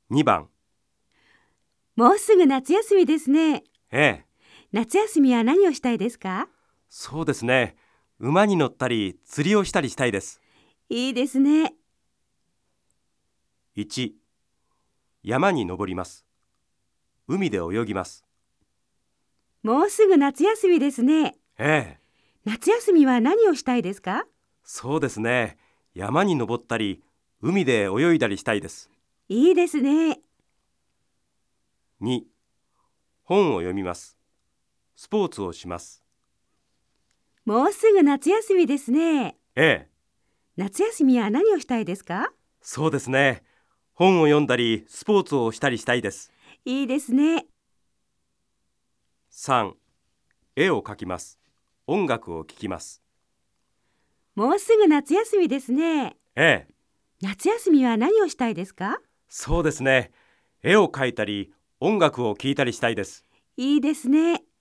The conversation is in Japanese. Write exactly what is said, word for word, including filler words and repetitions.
にばん。 もうすぐ夏休みですね。 ええ、 夏休みは何をしたいですか？ そうですね。馬に乗ったり釣りをしたりしたいです。 いいですね。 いち、山に登ります。海で泳ぎます。 もうすぐ夏休みですね。 ええ、 夏休みは何をしたいですか？ そうですね。山に登ったり海で泳いだりしたいです。 いいですね。 に、本を読みます。スポーツをします。 もうすぐ夏休みですね。 ええ、 夏休みは何をしたいですか？ そうですね。本を読んだりスポーツをしたりしたいです。 いいですね。 さん、絵を描きます。音楽を聴きます。 もうすぐ夏休みですね。 ええ、 夏休みは何をしたいですか？ そうですね。絵を描いたり音楽を聴いたりしたいです。 いいですね。